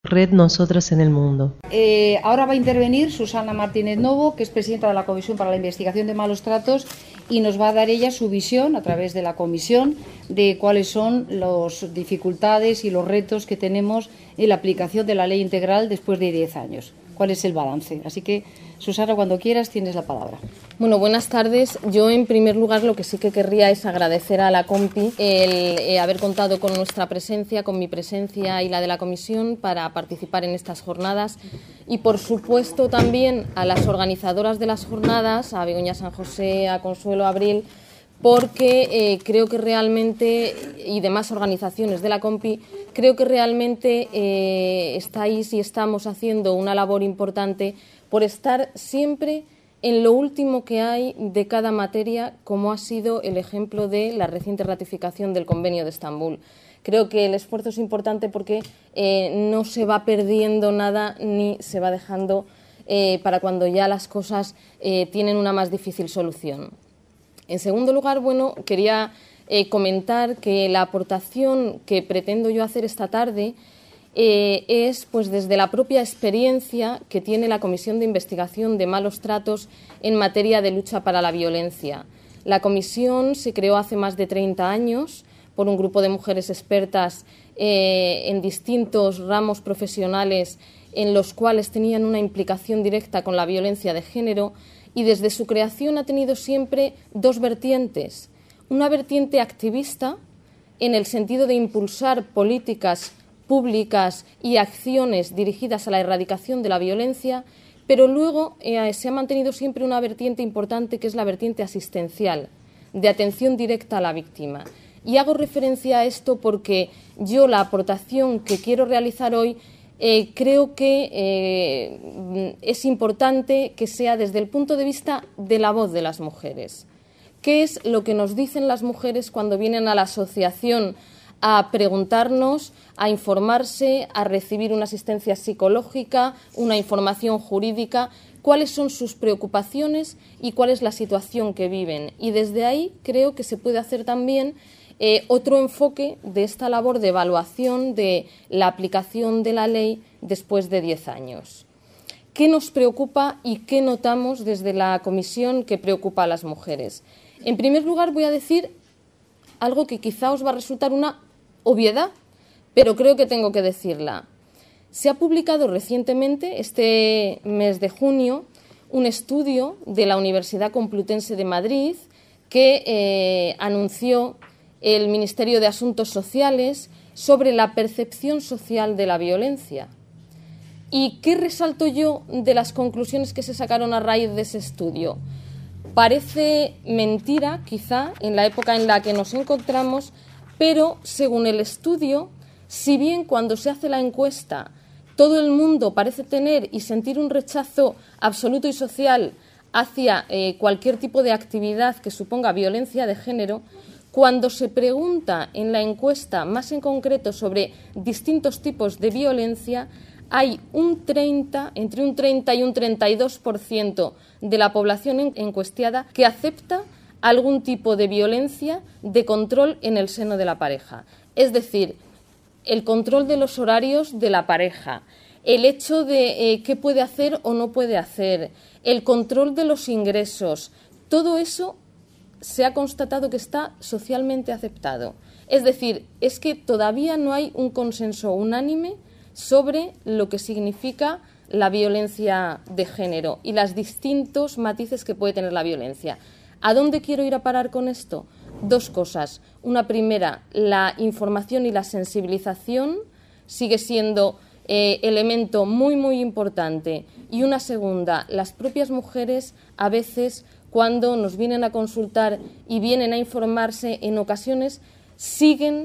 Red Nosotras en el Mundo. Ahora va a intervenir Susana Martínez Novo, que es presidenta de la Comisión para la Investigación de Malos Tratos, y nos va a dar ella su visión a través de la comisión de cuáles son las dificultades y los retos que tenemos en la aplicación de la ley integral después de 10 años. ¿Cuál es el balance? Así que, Susana, cuando quieras, tienes la palabra. Bueno, buenas tardes. Yo, en primer lugar, lo que sí que querría es agradecer a la COMPI el haber contado con nuestra presencia, con mi presencia y la de la Comisión para participar en estas jornadas. Y, por supuesto, también a las organizadoras de las jornadas, a Begoña San José, a Consuelo Abril, porque creo que realmente, y demás organizaciones de la COMPI, creo que realmente estáis y estamos haciendo una labor importante por estar siempre en lo último que hay de cada materia, como ha sido el ejemplo de la reciente ratificación del Convenio de Estambul. Creo que el esfuerzo es importante porque no se va perdiendo nada ni se va dejando para cuando ya las cosas tienen una más difícil solución. En segundo lugar, bueno, quería comentar que la aportación que pretendo yo hacer esta tarde es, pues, desde la propia experiencia que tiene la Comisión de Investigación de Malos Tratos en materia de lucha para la violencia. La comisión se creó hace más de 30 años por un grupo de mujeres expertas en distintos ramos profesionales en los cuales tenían una implicación directa con la violencia de género, y desde su creación ha tenido siempre dos vertientes. Una vertiente activista, en el sentido de impulsar políticas públicas y acciones dirigidas a la erradicación de la violencia, pero luego se ha mantenido siempre una vertiente importante, que es la vertiente asistencial, de atención directa a la víctima. Y hago referencia a esto porque yo la aportación que quiero realizar hoy creo que es importante que sea desde el punto de vista de la voz de las mujeres. ¿Qué es lo que nos dicen las mujeres cuando vienen a la asociación a preguntarnos, a informarse, a recibir una asistencia psicológica, una información jurídica? ¿Cuáles son sus preocupaciones y cuál es la situación que viven? Y desde ahí creo que se puede hacer también otro enfoque de esta labor de evaluación de la aplicación de la ley después de 10 años. ¿Qué nos preocupa y qué notamos desde la comisión que preocupa a las mujeres? En primer lugar, voy a decir algo que quizá os va a resultar una obviedad, pero creo que tengo que decirla. Se ha publicado recientemente, este mes de junio, un estudio de la Universidad Complutense de Madrid que anunció el Ministerio de Asuntos Sociales sobre la percepción social de la violencia. ¿Y qué resalto yo de las conclusiones que se sacaron a raíz de ese estudio? Parece mentira, quizá, en la época en la que nos encontramos, pero según el estudio, si bien cuando se hace la encuesta todo el mundo parece tener y sentir un rechazo absoluto y social hacia cualquier tipo de actividad que suponga violencia de género, cuando se pregunta en la encuesta más en concreto sobre distintos tipos de violencia, hay entre un 30 y un 32% de la población encuestada que acepta algún tipo de violencia de control en el seno de la pareja. Es decir, el control de los horarios de la pareja, el hecho de qué puede hacer o no puede hacer, el control de los ingresos, todo eso se ha constatado que está socialmente aceptado. Es decir, es que todavía no hay un consenso unánime sobre lo que significa la violencia de género y los distintos matices que puede tener la violencia. ¿A dónde quiero ir a parar con esto? Dos cosas. Una primera, la información y la sensibilización sigue siendo elemento muy, muy importante. Y una segunda, las propias mujeres a veces, cuando nos vienen a consultar y vienen a informarse, en ocasiones siguen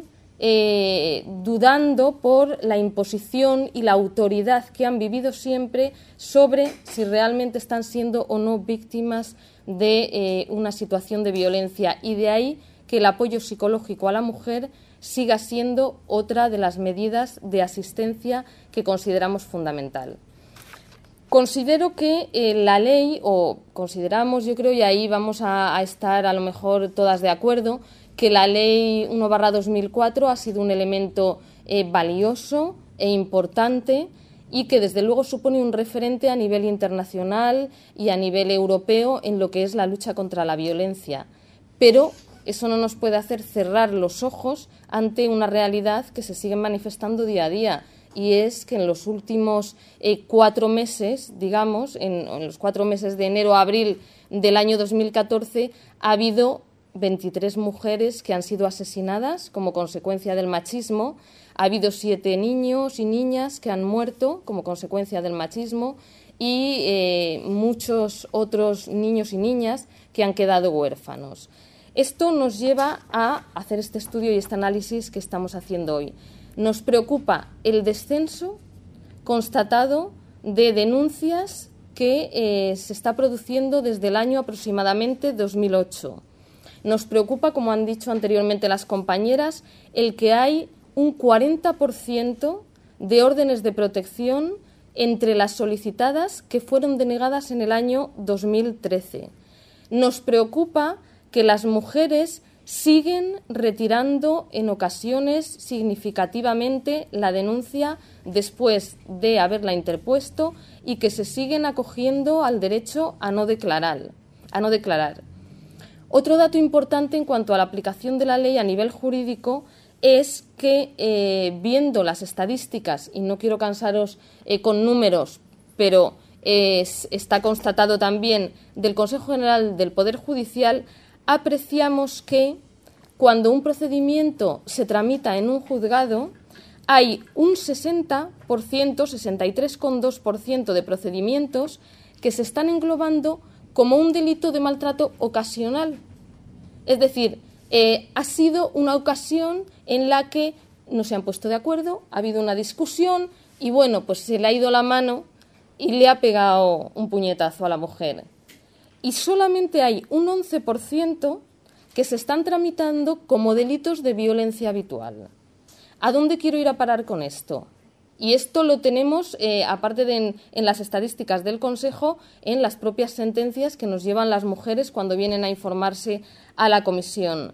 dudando por la imposición y la autoridad que han vivido siempre sobre si realmente están siendo o no víctimas de una situación de violencia, y de ahí que el apoyo psicológico a la mujer siga siendo otra de las medidas de asistencia que consideramos fundamental. Considero que la ley, o consideramos, yo creo, y ahí vamos a estar a lo mejor todas de acuerdo, que la Ley 1/2004 ha sido un elemento valioso, e importante y que desde luego supone un referente a nivel internacional y a nivel europeo en lo que es la lucha contra la violencia. Pero eso no nos puede hacer cerrar los ojos ante una realidad que se sigue manifestando día a día, y es que en los últimos 4 meses, digamos, en los 4 meses de enero a abril del año 2014, ha habido 23 mujeres que han sido asesinadas como consecuencia del machismo, ha habido 7 niños y niñas que han muerto como consecuencia del machismo y muchos otros niños y niñas que han quedado huérfanos. Esto nos lleva a hacer este estudio y este análisis que estamos haciendo hoy. Nos preocupa el descenso constatado de denuncias que se está produciendo desde el año aproximadamente 2008. Nos preocupa, como han dicho anteriormente las compañeras, el que hay un 40% de órdenes de protección entre las solicitadas que fueron denegadas en el año 2013. Nos preocupa que las mujeres siguen retirando en ocasiones significativamente la denuncia después de haberla interpuesto y que se siguen acogiendo al derecho a no declarar. Otro dato importante en cuanto a la aplicación de la ley a nivel jurídico es que, viendo las estadísticas, y no quiero cansaros con números, pero está constatado también del Consejo General del Poder Judicial, apreciamos que cuando un procedimiento se tramita en un juzgado, hay un 60%, 63,2% de procedimientos que se están englobando como un delito de maltrato ocasional. Es decir, ha sido una ocasión en la que no se han puesto de acuerdo, ha habido una discusión y, bueno, pues se le ha ido la mano y le ha pegado un puñetazo a la mujer. Y solamente hay un 11% que se están tramitando como delitos de violencia habitual. ¿A dónde quiero ir a parar con esto? Y esto lo tenemos, aparte de en las estadísticas del Consejo, en las propias sentencias que nos llevan las mujeres cuando vienen a informarse a la comisión,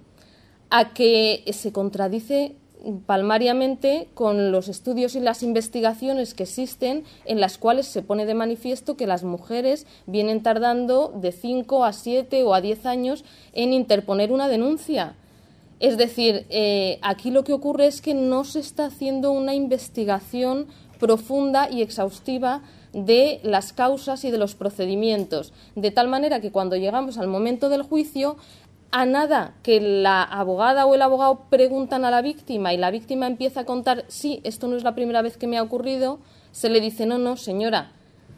a que se contradice palmariamente con los estudios y las investigaciones que existen, en las cuales se pone de manifiesto que las mujeres vienen tardando de 5 a 7 o a 10 años en interponer una denuncia. Es decir, aquí lo que ocurre es que no se está haciendo una investigación profunda y exhaustiva de las causas y de los procedimientos, de tal manera que cuando llegamos al momento del juicio, a nada que la abogada o el abogado preguntan a la víctima y la víctima empieza a contar, sí, esto no es la primera vez que me ha ocurrido, se le dice, no, señora,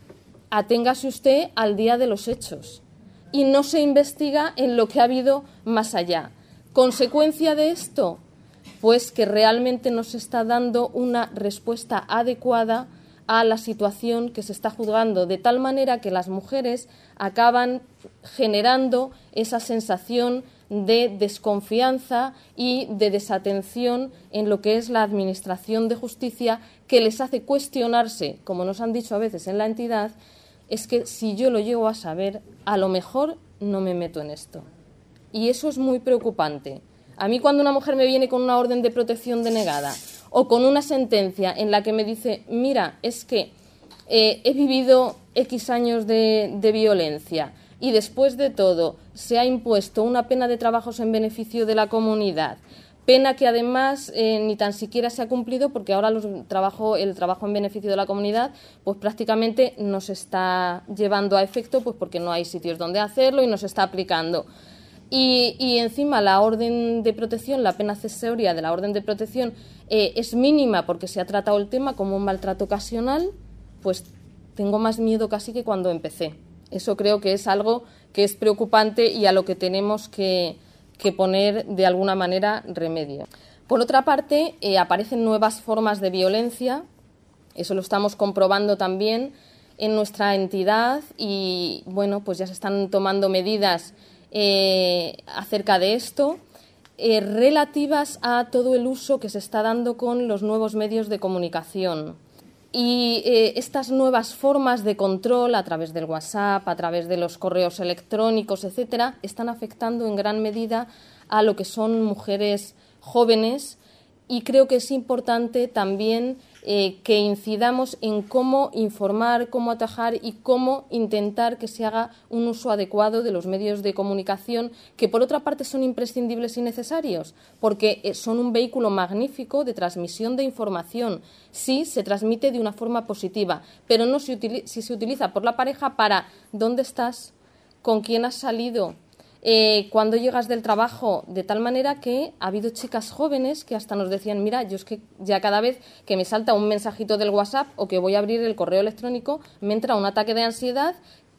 aténgase usted al día de los hechos. Y no se investiga en lo que ha habido más allá. ¿Consecuencia de esto? Pues que realmente no se está dando una respuesta adecuada a la situación que se está juzgando, de tal manera que las mujeres acaban generando esa sensación de desconfianza y de desatención en lo que es la administración de justicia, que les hace cuestionarse, como nos han dicho a veces en la entidad, es que si yo lo llego a saber, a lo mejor no me meto en esto. Y eso es muy preocupante. A mí, cuando una mujer me viene con una orden de protección denegada o con una sentencia en la que me dice, mira, es que he vivido X años de violencia y después de todo se ha impuesto una pena de trabajos en beneficio de la comunidad, pena que además ni tan siquiera se ha cumplido, porque ahora el trabajo en beneficio de la comunidad pues prácticamente no se está llevando a efecto, pues porque no hay sitios donde hacerlo y no se está aplicando. Y encima la orden de protección, la pena accesoria de la orden de protección es mínima porque se ha tratado el tema como un maltrato ocasional, pues tengo más miedo casi que cuando empecé. Eso creo que es algo que es preocupante y a lo que tenemos que poner de alguna manera remedio. Por otra parte, aparecen nuevas formas de violencia, eso lo estamos comprobando también en nuestra entidad y bueno, pues ya se están tomando medidas acerca de esto, relativas a todo el uso que se está dando con los nuevos medios de comunicación. Y estas nuevas formas de control a través del WhatsApp, a través de los correos electrónicos, etcétera, están afectando en gran medida a lo que son mujeres jóvenes y creo que es importante también que incidamos en cómo informar, cómo atajar y cómo intentar que se haga un uso adecuado de los medios de comunicación, que por otra parte son imprescindibles y necesarios, porque son un vehículo magnífico de transmisión de información, si se transmite de una forma positiva, pero no si se utiliza por la pareja para ¿dónde estás?, ¿con quién has salido?, cuando llegas del trabajo, de tal manera que ha habido chicas jóvenes que hasta nos decían, mira, yo es que ya cada vez que me salta un mensajito del WhatsApp o que voy a abrir el correo electrónico me entra un ataque de ansiedad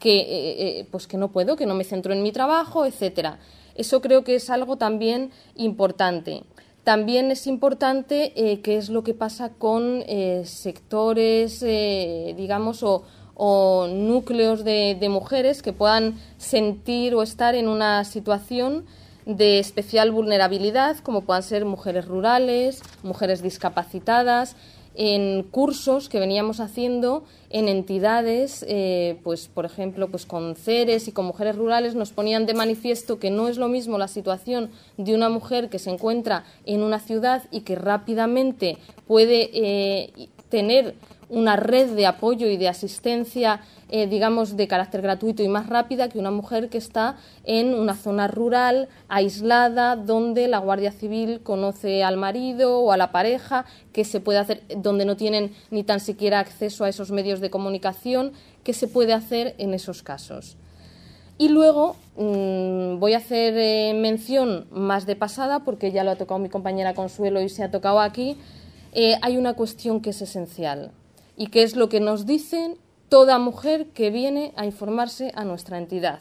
pues que no puedo, que no me centro en mi trabajo, etcétera. Eso creo que es algo también importante. También es importante qué es lo que pasa con sectores, digamos, o núcleos de mujeres que puedan sentir o estar en una situación de especial vulnerabilidad, como puedan ser mujeres rurales, mujeres discapacitadas, en cursos que veníamos haciendo en entidades, pues por ejemplo, pues con CERES y con mujeres rurales, nos ponían de manifiesto que no es lo mismo la situación de una mujer que se encuentra en una ciudad y que rápidamente puede tener una red de apoyo y de asistencia, digamos, de carácter gratuito y más rápida que una mujer que está en una zona rural, aislada, donde la Guardia Civil conoce al marido o a la pareja, que se puede hacer, donde no tienen ni tan siquiera acceso a esos medios de comunicación, ¿qué se puede hacer en esos casos? Y luego voy a hacer mención más de pasada, porque ya lo ha tocado mi compañera Consuelo y se ha tocado aquí. Hay una cuestión que es esencial y que es lo que nos dicen toda mujer que viene a informarse a nuestra entidad.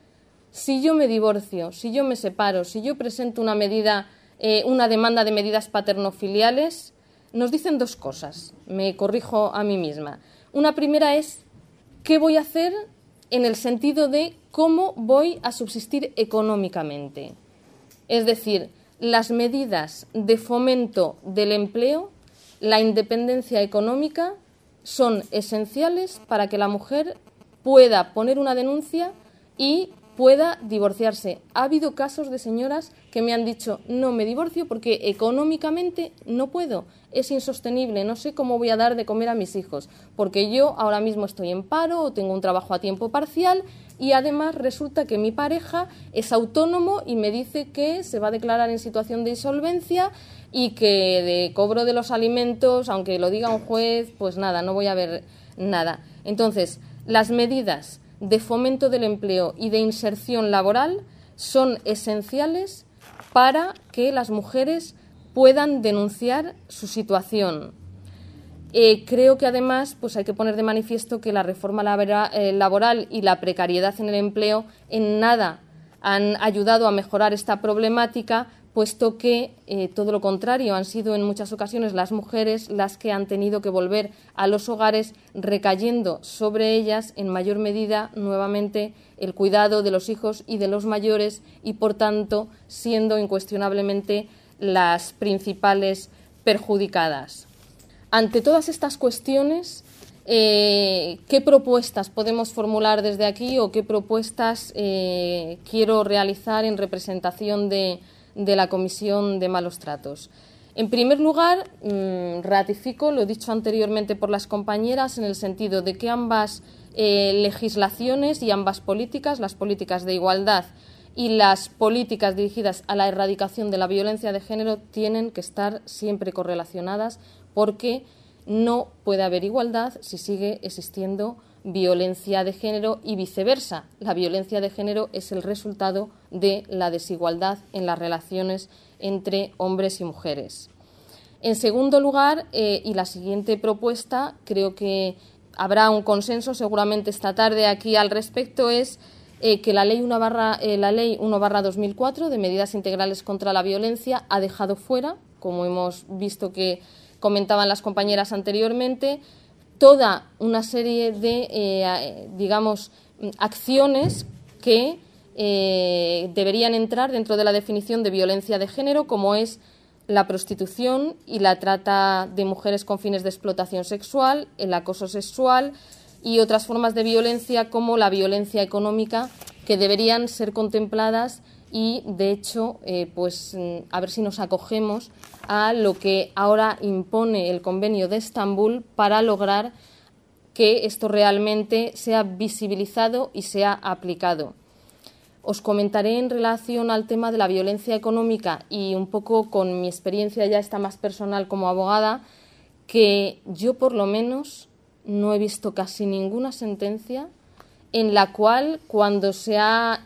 Si yo me divorcio, si yo me separo, si yo presento una demanda de medidas paternofiliales, nos dicen dos cosas, me corrijo a mí misma. Una primera es, ¿qué voy a hacer en el sentido de cómo voy a subsistir económicamente? Es decir, las medidas de fomento del empleo, la independencia económica, son esenciales para que la mujer pueda poner una denuncia y pueda divorciarse. Ha habido casos de señoras que me han dicho, no me divorcio porque económicamente no puedo, es insostenible, no sé cómo voy a dar de comer a mis hijos, porque yo ahora mismo estoy en paro o tengo un trabajo a tiempo parcial y además resulta que mi pareja es autónomo y me dice que se va a declarar en situación de insolvencia y que de cobro de los alimentos, aunque lo diga un juez, pues nada, no voy a ver nada. Entonces, las medidas de fomento del empleo y de inserción laboral son esenciales para que las mujeres puedan denunciar su situación. Creo que además pues hay que poner de manifiesto que la reforma laboral y la precariedad en el empleo en nada han ayudado a mejorar esta problemática, puesto que todo lo contrario, han sido en muchas ocasiones las mujeres las que han tenido que volver a los hogares, recayendo sobre ellas en mayor medida nuevamente el cuidado de los hijos y de los mayores y, por tanto, siendo incuestionablemente las principales perjudicadas. Ante todas estas cuestiones, ¿qué propuestas podemos formular desde aquí o qué propuestas quiero realizar en representación de la Comisión de Malos Tratos? En primer lugar, ratifico lo dicho anteriormente por las compañeras en el sentido de que ambas legislaciones y ambas políticas, las políticas de igualdad y las políticas dirigidas a la erradicación de la violencia de género, tienen que estar siempre correlacionadas, porque no puede haber igualdad si sigue existiendo violencia de género y viceversa. La violencia de género es el resultado de la desigualdad en las relaciones entre hombres y mujeres. En segundo lugar, y la siguiente propuesta, creo que habrá un consenso seguramente esta tarde aquí al respecto, es que la Ley 1/2004 de medidas integrales contra la violencia ha dejado fuera, como hemos visto que comentaban las compañeras anteriormente, toda una serie de, acciones que deberían entrar dentro de la definición de violencia de género, como es la prostitución y la trata de mujeres con fines de explotación sexual, el acoso sexual y otras formas de violencia como la violencia económica, que deberían ser contempladas y, de hecho, a ver si nos acogemos a lo que ahora impone el Convenio de Estambul para lograr que esto realmente sea visibilizado y sea aplicado. Os comentaré en relación al tema de la violencia económica y un poco con mi experiencia ya esta más personal como abogada, que yo por lo menos no he visto casi ninguna sentencia en la cual, cuando se ha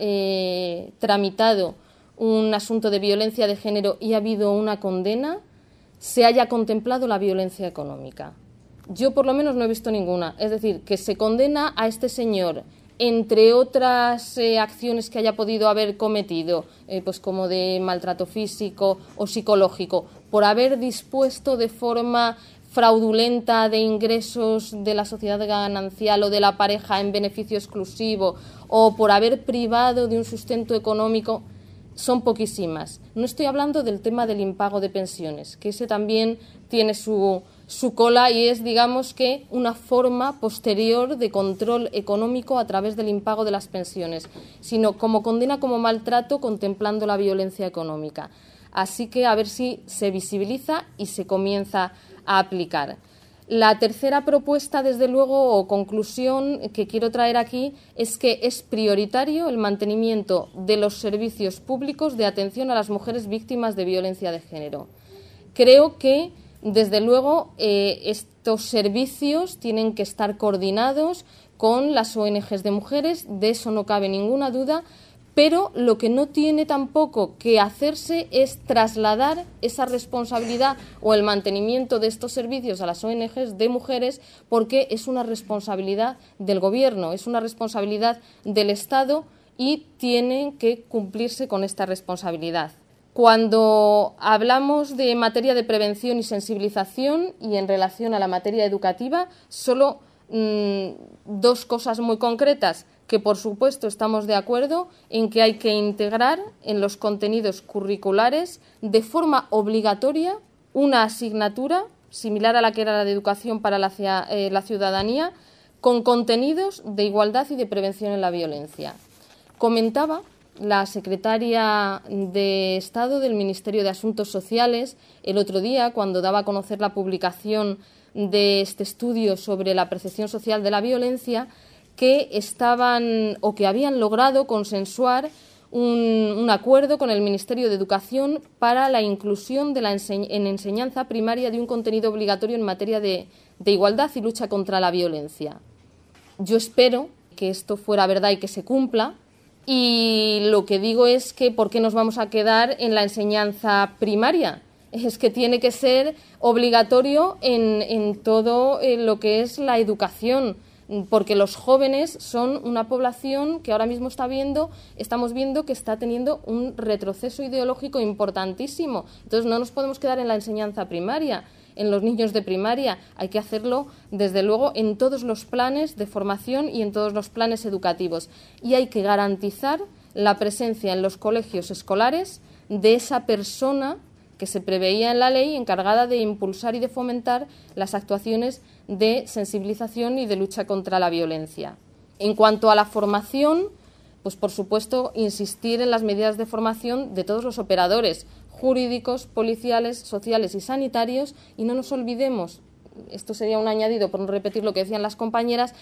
tramitado un asunto de violencia de género y ha habido una condena, se haya contemplado la violencia económica. Yo por lo menos no he visto ninguna. Es decir, que se condena a este señor, entre otras acciones que haya podido haber cometido, pues como de maltrato físico o psicológico, por haber dispuesto de forma fraudulenta de ingresos de la sociedad ganancial o de la pareja en beneficio exclusivo, o por haber privado de un sustento económico, son poquísimas. No estoy hablando del tema del impago de pensiones, que ese también tiene su cola y es, digamos, que una forma posterior de control económico a través del impago de las pensiones, sino como condena como maltrato contemplando la violencia económica. Así que a ver si se visibiliza y se comienza a aplicar. La tercera propuesta, desde luego, o conclusión que quiero traer aquí es que es prioritario el mantenimiento de los servicios públicos de atención a las mujeres víctimas de violencia de género. Creo que, desde luego, estos servicios tienen que estar coordinados con las ONGs de mujeres, de eso no cabe ninguna duda, pero lo que no tiene tampoco que hacerse es trasladar esa responsabilidad o el mantenimiento de estos servicios a las ONGs de mujeres, porque es una responsabilidad del Gobierno, es una responsabilidad del Estado y tienen que cumplirse con esta responsabilidad. Cuando hablamos de materia de prevención y sensibilización y en relación a la materia educativa, solo dos cosas muy concretas, que por supuesto estamos de acuerdo en que hay que integrar en los contenidos curriculares de forma obligatoria una asignatura similar a la que era la de educación para la ciudadanía, con contenidos de igualdad y de prevención en la violencia. Comentaba la secretaria de Estado del Ministerio de Asuntos Sociales el otro día, cuando daba a conocer la publicación de este estudio sobre la percepción social de la violencia, que estaban o que habían logrado consensuar un acuerdo con el Ministerio de Educación para la inclusión en enseñanza primaria de un contenido obligatorio en materia de igualdad y lucha contra la violencia. Yo espero que esto fuera verdad y que se cumpla, y lo que digo es que ¿por qué nos vamos a quedar en la enseñanza primaria? Es que tiene que ser obligatorio en todo lo que es la educación, porque los jóvenes son una población que ahora mismo estamos viendo que está teniendo un retroceso ideológico importantísimo. Entonces no nos podemos quedar en la enseñanza primaria, en los niños de primaria. Hay que hacerlo, desde luego, en todos los planes de formación y en todos los planes educativos. Y hay que garantizar la presencia en los colegios escolares de esa persona que se preveía en la ley encargada de impulsar y de fomentar las actuaciones de sensibilización y de lucha contra la violencia. En cuanto a la formación, pues por supuesto insistir en las medidas de formación de todos los operadores jurídicos, policiales, sociales y sanitarios, y no nos olvidemos, esto sería un añadido por no repetir lo que decían las compañeras,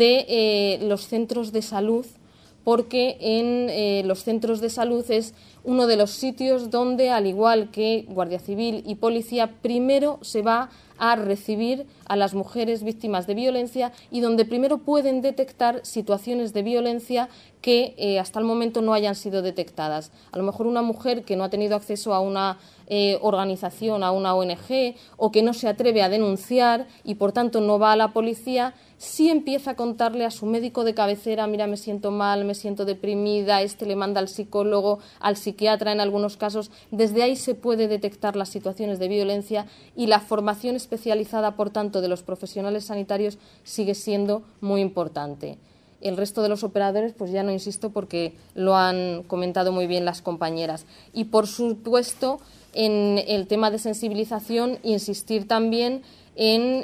de los centros de salud, porque en los centros de salud es uno de los sitios donde, al igual que Guardia Civil y Policía, primero se va a recibir a las mujeres víctimas de violencia y donde primero pueden detectar situaciones de violencia que hasta el momento no hayan sido detectadas. A lo mejor una mujer que no ha tenido acceso a una organización, a una ONG, o que no se atreve a denunciar y por tanto no va a la policía, sí empieza a contarle a su médico de cabecera: mira, me siento mal, me siento deprimida, le manda al psicólogo, al psiquiatra en algunos casos. Desde ahí se puede detectar las situaciones de violencia y la formación especializada, por tanto, de los profesionales sanitarios sigue siendo muy importante. El resto de los operadores, pues ya no insisto porque lo han comentado muy bien las compañeras. Y, por supuesto, en el tema de sensibilización, insistir también en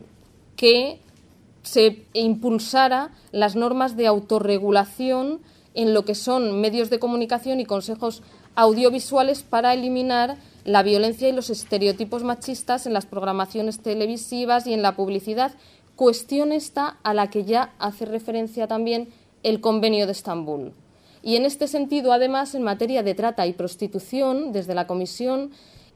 que se impulsara las normas de autorregulación en lo que son medios de comunicación y consejos audiovisuales para eliminar la violencia y los estereotipos machistas en las programaciones televisivas y en la publicidad, cuestión esta a la que ya hace referencia también el Convenio de Estambul. Y en este sentido, además, en materia de trata y prostitución, desde la Comisión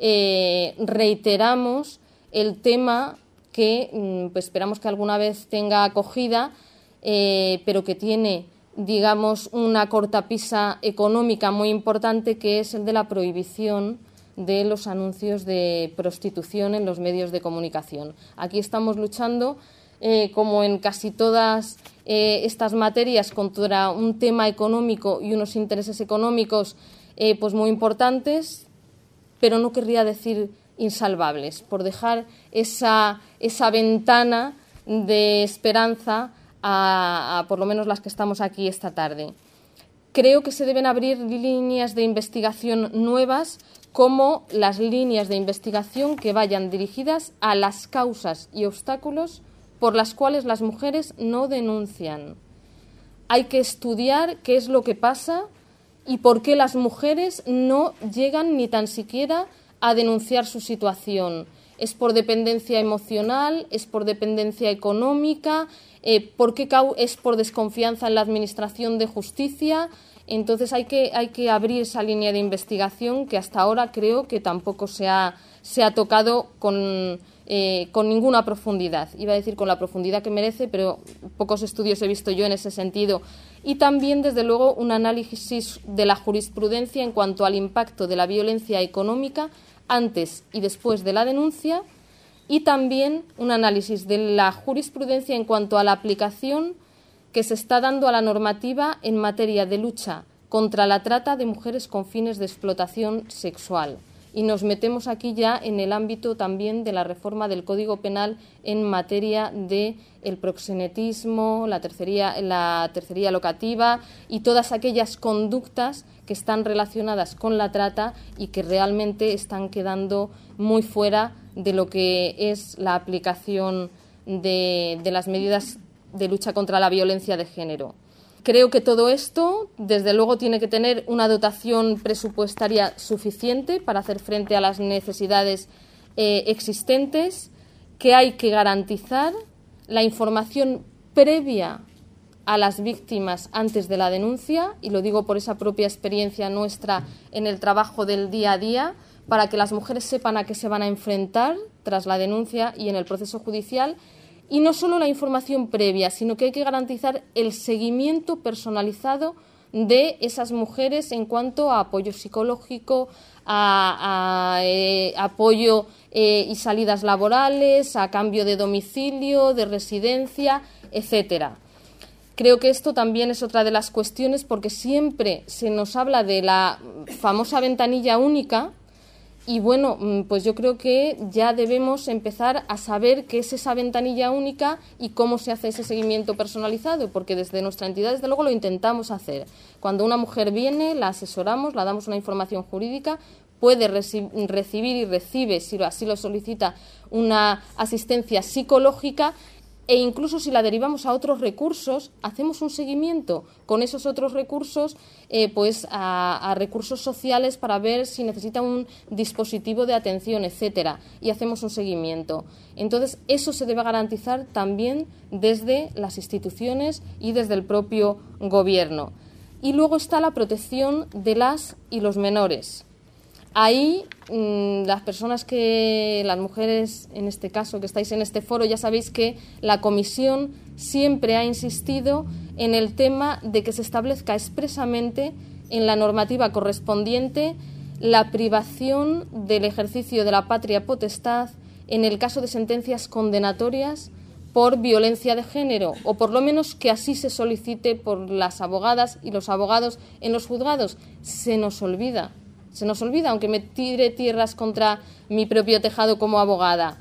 reiteramos el tema que pues esperamos que alguna vez tenga acogida, pero que tiene, digamos, una cortapisa económica muy importante, que es el de la prohibición de los anuncios de prostitución en los medios de comunicación. Aquí estamos luchando, como en casi todas estas materias, contra un tema económico y unos intereses económicos pues muy importantes, pero no querría decir insalvables, por dejar esa ventana de esperanza a por lo menos las que estamos aquí esta tarde. Creo que se deben abrir líneas de investigación nuevas, como las líneas de investigación que vayan dirigidas a las causas y obstáculos por las cuales las mujeres no denuncian. Hay que estudiar qué es lo que pasa y por qué las mujeres no llegan ni tan siquiera a denunciar su situación. ¿Es por dependencia emocional? ¿Es por dependencia económica? ¿Por qué es por desconfianza en la Administración de Justicia? Entonces hay que abrir esa línea de investigación que hasta ahora creo que tampoco se ha tocado con ninguna profundidad. Iba a decir con la profundidad que merece, pero pocos estudios he visto yo en ese sentido. Y también, desde luego, un análisis de la jurisprudencia en cuanto al impacto de la violencia económica antes y después de la denuncia, y también un análisis de la jurisprudencia en cuanto a la aplicación que se está dando a la normativa en materia de lucha contra la trata de mujeres con fines de explotación sexual. Y nos metemos aquí ya en el ámbito también de la reforma del Código Penal en materia de el proxenetismo, la tercería locativa y todas aquellas conductas que están relacionadas con la trata y que realmente están quedando muy fuera de lo que es la aplicación de las medidas de lucha contra la violencia de género. Creo que todo esto, desde luego, tiene que tener una dotación presupuestaria suficiente para hacer frente a las necesidades existentes, que hay que garantizar la información previa a las víctimas antes de la denuncia, y lo digo por esa propia experiencia nuestra en el trabajo del día a día, para que las mujeres sepan a qué se van a enfrentar tras la denuncia y en el proceso judicial. Y no solo la información previa, sino que hay que garantizar el seguimiento personalizado de esas mujeres en cuanto a apoyo psicológico, a apoyo y salidas laborales, a cambio de domicilio, de residencia, etcétera. Creo que esto también es otra de las cuestiones, porque siempre se nos habla de la famosa ventanilla única. Y bueno, pues yo creo que ya debemos empezar a saber qué es esa ventanilla única y cómo se hace ese seguimiento personalizado, porque desde nuestra entidad, desde luego, lo intentamos hacer. Cuando una mujer viene, la asesoramos, la damos una información jurídica, puede recibir y recibe, si así lo solicita, una asistencia psicológica, e incluso si la derivamos a otros recursos, hacemos un seguimiento con esos otros recursos pues a recursos sociales para ver si necesita un dispositivo de atención, etcétera, y hacemos un seguimiento. Entonces, eso se debe garantizar también desde las instituciones y desde el propio Gobierno. Y luego está la protección de las y los menores. Ahí las mujeres, en este caso, que estáis en este foro, ya sabéis que la Comisión siempre ha insistido en el tema de que se establezca expresamente en la normativa correspondiente la privación del ejercicio de la patria potestad en el caso de sentencias condenatorias por violencia de género, o por lo menos que así se solicite por las abogadas y los abogados en los juzgados. Se nos olvida, aunque me tire tierras contra mi propio tejado como abogada.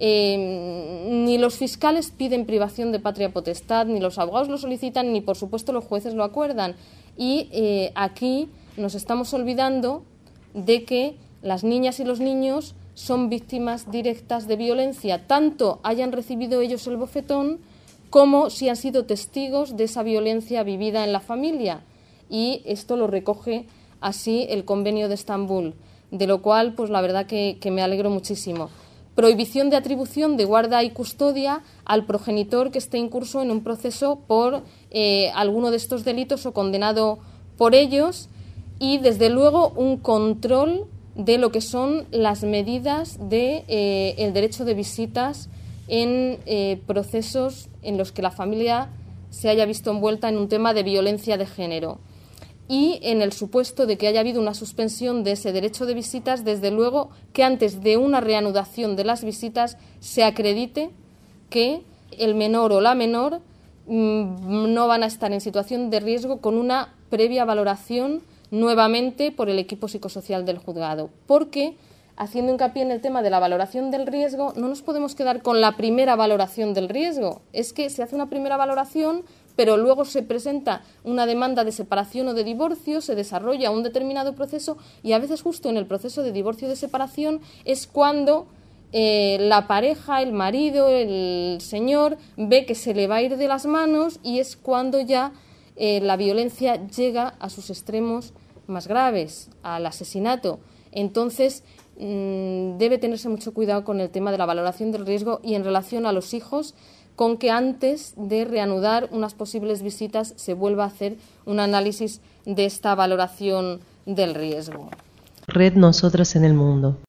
Ni los fiscales piden privación de patria potestad, ni los abogados lo solicitan, ni por supuesto los jueces lo acuerdan. Y aquí nos estamos olvidando de que las niñas y los niños son víctimas directas de violencia, tanto hayan recibido ellos el bofetón como si han sido testigos de esa violencia vivida en la familia. y esto lo recoge así el Convenio de Estambul, de lo cual pues la verdad que me alegro muchísimo. Prohibición de atribución de guarda y custodia al progenitor que esté incurso en un proceso por alguno de estos delitos o condenado por ellos, y desde luego un control de lo que son las medidas de el derecho de visitas en procesos en los que la familia se haya visto envuelta en un tema de violencia de género. Y en el supuesto de que haya habido una suspensión de ese derecho de visitas, desde luego que antes de una reanudación de las visitas se acredite que el menor o la menor no van a estar en situación de riesgo, con una previa valoración nuevamente por el equipo psicosocial del juzgado. Porque, haciendo hincapié en el tema de la valoración del riesgo, no nos podemos quedar con la primera valoración del riesgo. Es que se hace una primera valoración, pero luego se presenta una demanda de separación o de divorcio, se desarrolla un determinado proceso y a veces justo en el proceso de divorcio o de separación es cuando la pareja, el marido, el señor, ve que se le va a ir de las manos, y es cuando ya la violencia llega a sus extremos más graves, al asesinato. Entonces, debe tenerse mucho cuidado con el tema de la valoración del riesgo, y en relación a los hijos, con que antes de reanudar unas posibles visitas se vuelva a hacer un análisis de esta valoración del riesgo. Red Nosotras en el Mundo.